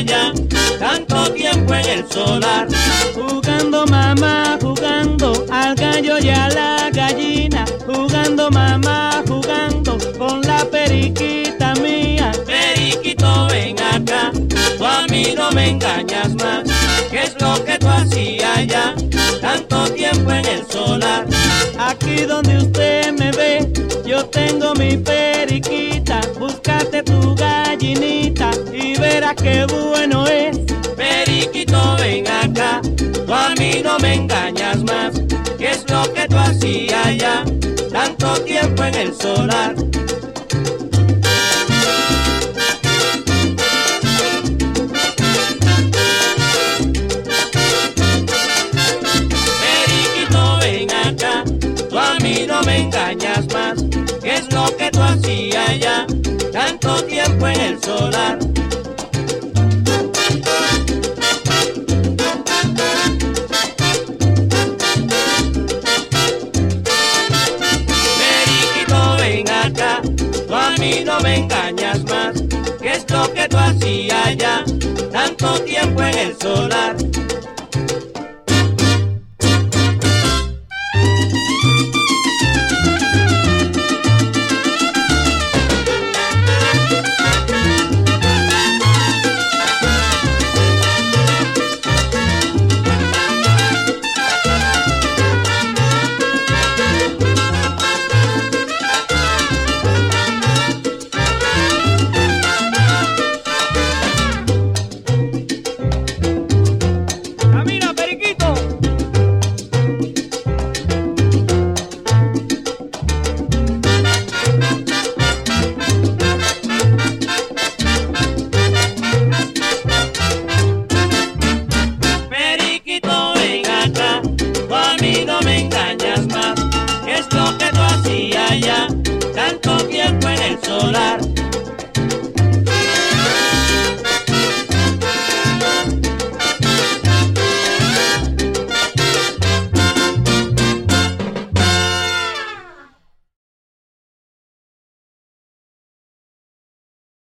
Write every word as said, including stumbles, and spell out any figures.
allá, tanto tiempo en el solar. Jugando mamá, jugando al gallo y a la gallina. Jugando mamá, jugando con la periquita mía. Periquito, ven acá, tú a mí no me engañas más. ¿Qué es lo que tú hacías allá, tanto tiempo en el solar? Aquí donde usted me ve, yo tengo mi periquita. Búscate tu gallinita y verás qué bueno es. Periquito, ven acá, tú a mí no me engañas más. ¿Qué es lo que tú hacías allá, tanto tiempo en el solar? Periquito, ven acá, tú a mí no me engañas más. ¿Qué es lo que tú hacías allá, tanto tiempo en el solar? Tú a mí no me engañas más. ¿Qué es lo que tú hacías allá, tanto tiempo en el solar? Tanto tiempo en el solar.